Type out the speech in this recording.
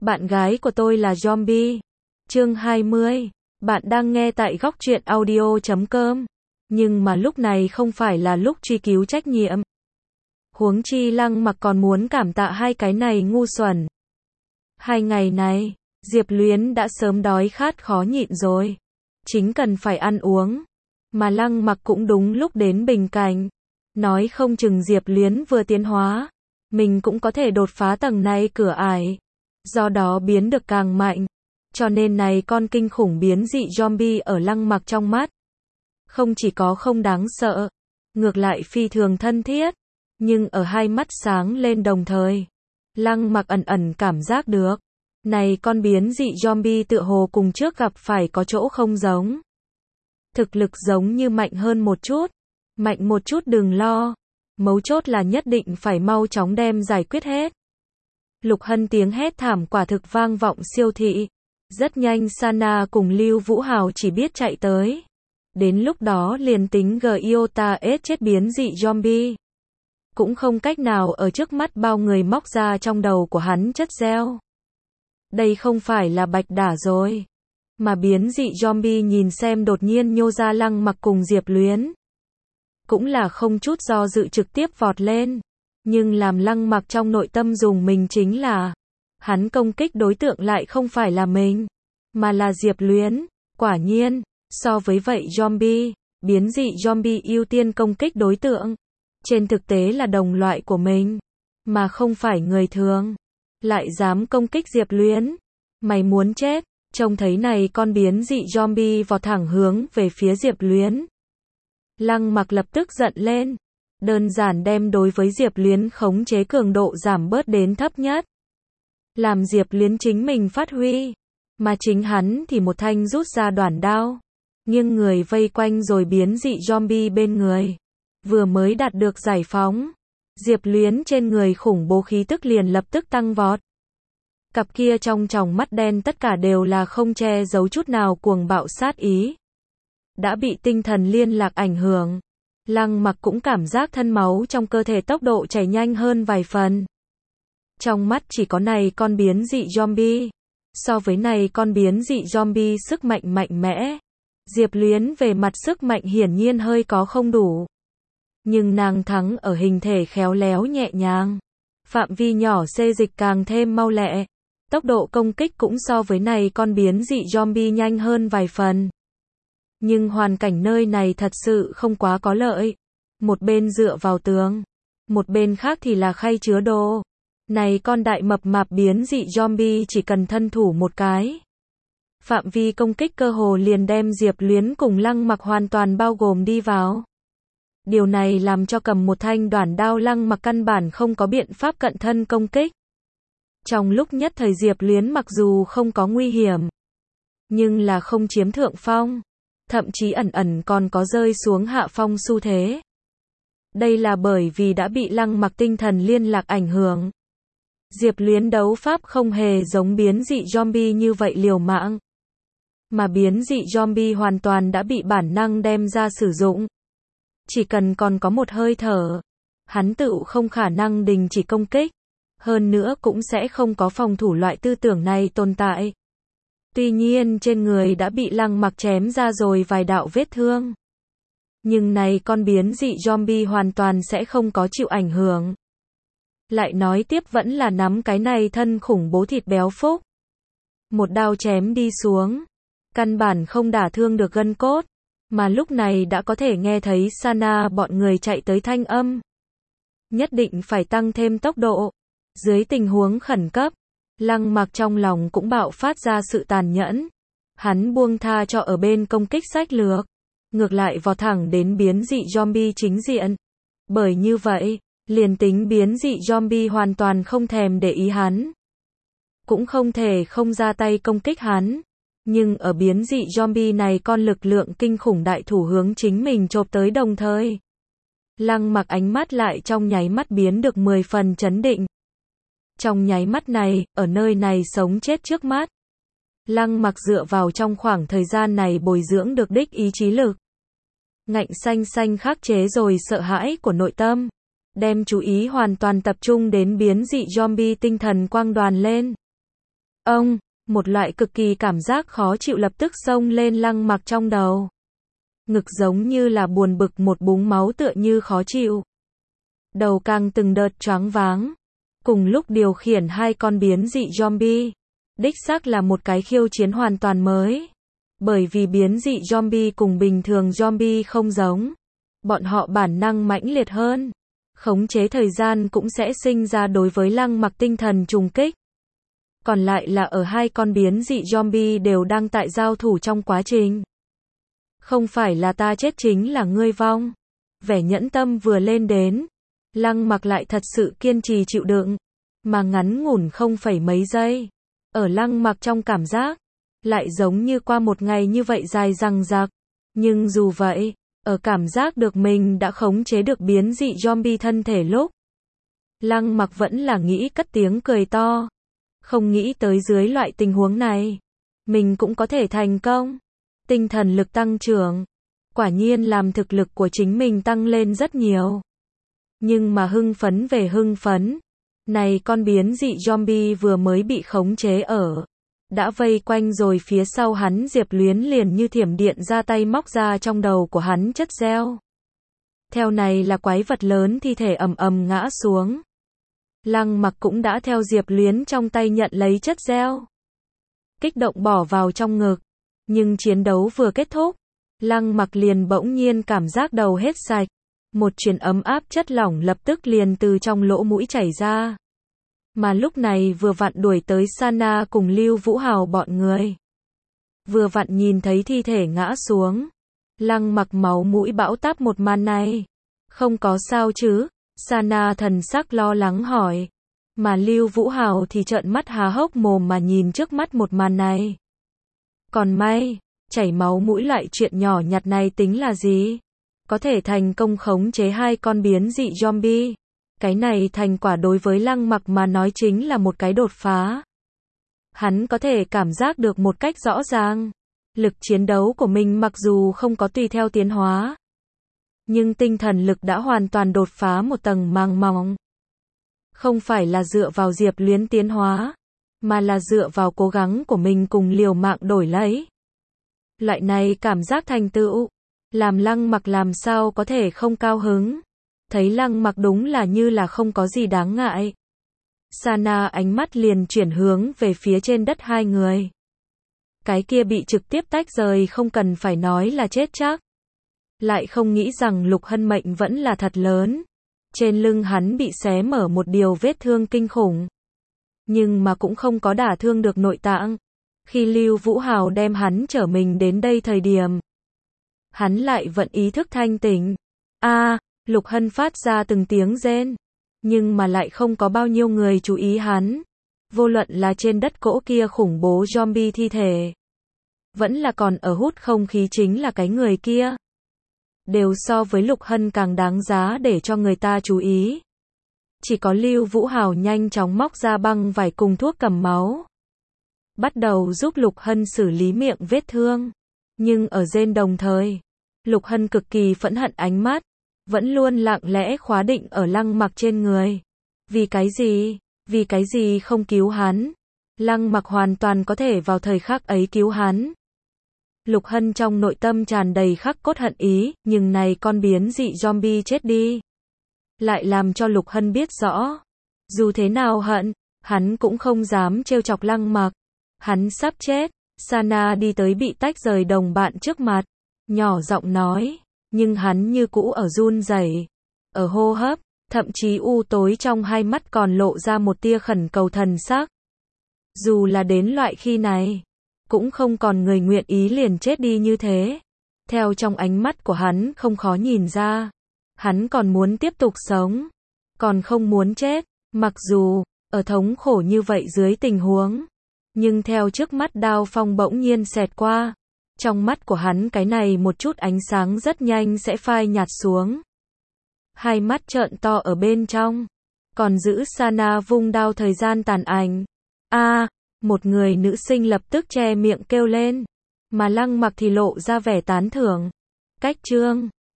Bạn gái của tôi là zombie. Chương 20. Bạn đang nghe tại góc truyện audio.com. Nhưng mà lúc này không phải là lúc truy cứu trách nhiệm. Huống chi Lăng Mặc còn muốn cảm tạ hai cái này ngu xuẩn. 2 ngày này, Diệp Luyến đã sớm đói khát khó nhịn rồi. Chính cần phải ăn uống. Mà Lăng Mặc cũng đúng lúc đến bình cảnh. Nói không chừng Diệp Luyến vừa tiến hóa, mình cũng có thể đột phá tầng này cửa ải. Do đó biến được càng mạnh. Cho nên này con kinh khủng biến dị zombie ở Lăng Mặc trong mắt. Không chỉ có không đáng sợ, ngược lại phi thường thân thiết. Nhưng ở hai mắt sáng lên đồng thời, Lăng Mặc ẩn ẩn cảm giác được. Này con biến dị zombie tựa hồ cùng trước gặp phải có chỗ không giống. Thực lực giống như mạnh hơn một chút. Mạnh một chút đừng lo. Mấu chốt là nhất định phải mau chóng đem giải quyết hết. Lục Hân tiếng hét thảm quả thực vang vọng siêu thị. Rất nhanh Sana cùng Lưu Vũ Hào chỉ biết chạy tới. Đến lúc đó liền tính Giota S chết biến dị zombie. Cũng không cách nào ở trước mắt bao người móc ra trong đầu của hắn chất gieo. Đây không phải là bạch đả rồi. Mà biến dị zombie nhìn xem đột nhiên nhô ra Lăng Mặc cùng Diệp Luyến. Cũng là không chút do dự trực tiếp vọt lên. Nhưng làm Lăng Mặc trong nội tâm dùng mình chính là hắn công kích đối tượng lại không phải là mình, mà là Diệp Luyến. Quả nhiên, so với vậy zombie, biến dị zombie ưu tiên công kích đối tượng. Trên thực tế là đồng loại của mình, mà không phải người thường. Lại dám công kích Diệp Luyến. Mày muốn chết. Trông thấy này con biến dị zombie vọt thẳng hướng về phía Diệp Luyến. Lăng Mặc lập tức giận lên. Đơn giản đem đối với Diệp Luyến khống chế cường độ giảm bớt đến thấp nhất. Làm Diệp Luyến chính mình phát huy. Mà chính hắn thì một thanh rút ra đoản đao. Nghiêng người vây quanh rồi biến dị zombie bên người. Vừa mới đạt được giải phóng. Diệp Luyến trên người khủng bố khí tức liền lập tức tăng vọt. Cặp kia trong tròng mắt đen tất cả đều là không che giấu chút nào cuồng bạo sát ý. Đã bị tinh thần liên lạc ảnh hưởng. Lăng Mặc cũng cảm giác thân máu trong cơ thể tốc độ chảy nhanh hơn vài phần. Trong mắt chỉ có này con biến dị zombie. So với này con biến dị zombie sức mạnh mạnh mẽ. Diệp Luyến về mặt sức mạnh hiển nhiên hơi có không đủ. Nhưng nàng thắng ở hình thể khéo léo nhẹ nhàng. Phạm vi nhỏ xê dịch càng thêm mau lẹ. Tốc độ công kích cũng so với này con biến dị zombie nhanh hơn vài phần. Nhưng hoàn cảnh nơi này thật sự không quá có lợi. Một bên dựa vào tường. Một bên khác thì là khay chứa đồ. Này con đại mập mạp biến dị zombie chỉ cần thân thủ một cái. Phạm vi công kích cơ hồ liền đem Diệp Luyến cùng Lăng Mặc hoàn toàn bao gồm đi vào. Điều này làm cho cầm một thanh đoản đao Lăng Mặc căn bản không có biện pháp cận thân công kích. Trong lúc nhất thời Diệp Luyến mặc dù không có nguy hiểm, nhưng là không chiếm thượng phong, thậm chí ẩn ẩn còn có rơi xuống hạ phong xu thế. Đây là bởi vì đã bị Lăng Mặc tinh thần liên lạc ảnh hưởng. Diệp Luyến đấu pháp không hề giống biến dị zombie như vậy liều mạng, mà biến dị zombie hoàn toàn đã bị bản năng đem ra sử dụng. Chỉ cần còn có một hơi thở, hắn tự không khả năng đình chỉ công kích. Hơn nữa cũng sẽ không có phòng thủ loại tư tưởng này tồn tại. Tuy nhiên trên người đã bị Lăng Mặc chém ra rồi vài đạo vết thương. Nhưng này con biến dị zombie hoàn toàn sẽ không có chịu ảnh hưởng. Lại nói tiếp vẫn là nắm cái này thân khủng bố thịt béo phúc. Một đao chém đi xuống. Căn bản không đả thương được gân cốt. Mà lúc này đã có thể nghe thấy Sana bọn người chạy tới thanh âm. Nhất định phải tăng thêm tốc độ. Dưới tình huống khẩn cấp, Lăng Mặc trong lòng cũng bạo phát ra sự tàn nhẫn. Hắn buông tha cho ở bên công kích sách lược. Ngược lại vọt thẳng đến biến dị zombie chính diện. Bởi như vậy, liền tính biến dị zombie hoàn toàn không thèm để ý hắn. Cũng không thể không ra tay công kích hắn. Nhưng ở biến dị zombie này con lực lượng kinh khủng đại thủ hướng chính mình chộp tới đồng thời. Lăng Mặc ánh mắt lại trong nháy mắt biến được 10 phần chấn định. Trong nháy mắt này, ở nơi này sống chết trước mắt. Lăng Mặc dựa vào trong khoảng thời gian này bồi dưỡng được đích ý chí lực. Ngạnh xanh xanh khắc chế rồi sợ hãi của nội tâm. Đem chú ý hoàn toàn tập trung đến biến dị zombie tinh thần quang đoàn lên. Ông, một loại cực kỳ cảm giác khó chịu lập tức xông lên Lăng Mặc trong đầu. Ngực giống như là buồn bực một búng máu tựa như khó chịu. Đầu càng từng đợt choáng váng. Cùng lúc điều khiển hai con biến dị zombie. Đích xác là một cái khiêu chiến hoàn toàn mới. Bởi vì biến dị zombie cùng bình thường zombie không giống. Bọn họ bản năng mãnh liệt hơn. Khống chế thời gian cũng sẽ sinh ra đối với Lăng Mặc tinh thần trùng kích. Còn lại là ở hai con biến dị zombie đều đang tại giao thủ trong quá trình. Không phải là ta chết chính là ngươi vong. Vẻ nhẫn tâm vừa lên đến. Lăng Mặc lại thật sự kiên trì chịu đựng. Mà ngắn ngủn không phải mấy giây. Ở Lăng Mặc trong cảm giác. Lại giống như qua một ngày như vậy dài dằng dặc. Nhưng dù vậy, ở cảm giác được mình đã khống chế được biến dị zombie thân thể lúc. Lăng Mặc vẫn là nghĩ cất tiếng cười to. Không nghĩ tới dưới loại tình huống này. Mình cũng có thể thành công. Tinh thần lực tăng trưởng. Quả nhiên làm thực lực của chính mình tăng lên rất nhiều. Nhưng mà hưng phấn về hưng phấn. Này con biến dị zombie vừa mới bị khống chế ở. Đã vây quanh rồi phía sau hắn Diệp Luyến liền như thiểm điện ra tay móc ra trong đầu của hắn chất gieo. Theo này là quái vật lớn thi thể ầm ầm ngã xuống. Lăng Mặc cũng đã theo Diệp Luyến trong tay nhận lấy chất gieo. Kích động bỏ vào trong ngực. Nhưng chiến đấu vừa kết thúc. Lăng Mặc liền bỗng nhiên cảm giác đầu hết sạch. Một truyền ấm áp chất lỏng lập tức liền từ trong lỗ mũi chảy ra. Mà lúc này vừa vặn đuổi tới Sana cùng Lưu Vũ Hào bọn người. Vừa vặn nhìn thấy thi thể ngã xuống. Lăng Mặc máu mũi bão táp một màn này. Không có sao chứ? Sana thần sắc lo lắng hỏi. Mà Lưu Vũ Hào thì trợn mắt há hốc mồm mà nhìn trước mắt một màn này. Còn may, chảy máu mũi loại chuyện nhỏ nhặt này tính là gì? Có thể thành công khống chế hai con biến dị zombie. Cái này thành quả đối với Lăng Mặc mà nói chính là một cái đột phá. Hắn có thể cảm giác được một cách rõ ràng. Lực chiến đấu của mình mặc dù không có tùy theo tiến hóa. Nhưng tinh thần lực đã hoàn toàn đột phá một tầng màng mỏng. Không phải là dựa vào Diệp Luyến tiến hóa. Mà là dựa vào cố gắng của mình cùng liều mạng đổi lấy. Loại này cảm giác thành tựu. Làm Lăng Mặc làm sao có thể không cao hứng. Thấy Lăng Mặc đúng là như là không có gì đáng ngại. Sana ánh mắt liền chuyển hướng về phía trên đất hai người. Cái kia bị trực tiếp tách rời không cần phải nói là chết chắc. Lại không nghĩ rằng Lục Hân mệnh vẫn là thật lớn. Trên lưng hắn bị xé mở một điều vết thương kinh khủng. Nhưng mà cũng không có đả thương được nội tạng. Khi Lưu Vũ Hào đem hắn chở mình đến đây thời điểm. Hắn lại vẫn ý thức thanh tỉnh. Lục Hân phát ra từng tiếng rên. Nhưng mà lại không có bao nhiêu người chú ý hắn. Vô luận là trên đất cỗ kia khủng bố zombie thi thể. Vẫn là còn ở hút không khí chính là cái người kia. Đều so với Lục Hân càng đáng giá để cho người ta chú ý. Chỉ có Lưu Vũ Hào nhanh chóng móc ra băng vải cùng thuốc cầm máu. Bắt đầu giúp Lục Hân xử lý miệng vết thương. Nhưng ở rên đồng thời, Lục Hân cực kỳ phẫn hận ánh mắt. Vẫn luôn lặng lẽ khóa định ở Lăng Mặc trên người. Vì cái gì? Vì cái gì không cứu hắn? Lăng Mặc hoàn toàn có thể vào thời khắc ấy cứu hắn. Lục Hân trong nội tâm tràn đầy khắc cốt hận ý, nhưng này con biến dị zombie chết đi. Lại làm cho Lục Hân biết rõ. Dù thế nào hận, hắn cũng không dám trêu chọc Lăng Mặc. Hắn sắp chết. Sana đi tới bị tách rời đồng bạn trước mặt. Nhỏ giọng nói. Nhưng hắn như cũ ở run rẩy, ở hô hấp, thậm chí u tối trong hai mắt còn lộ ra một tia khẩn cầu thần sắc. Dù là đến loại khi này, cũng không còn người nguyện ý liền chết đi như thế. Theo trong ánh mắt của hắn không khó nhìn ra, hắn còn muốn tiếp tục sống, còn không muốn chết, mặc dù ở thống khổ như vậy dưới tình huống, nhưng theo trước mắt đao phong bỗng nhiên xẹt qua. Trong mắt của hắn cái này một chút ánh sáng rất nhanh sẽ phai nhạt xuống. Hai mắt trợn to ở bên trong. Còn giữ Sana vung đao thời gian tàn ảnh. Một người nữ sinh lập tức che miệng kêu lên. Mà Lăng Mặc thì lộ ra vẻ tán thưởng. Cách chương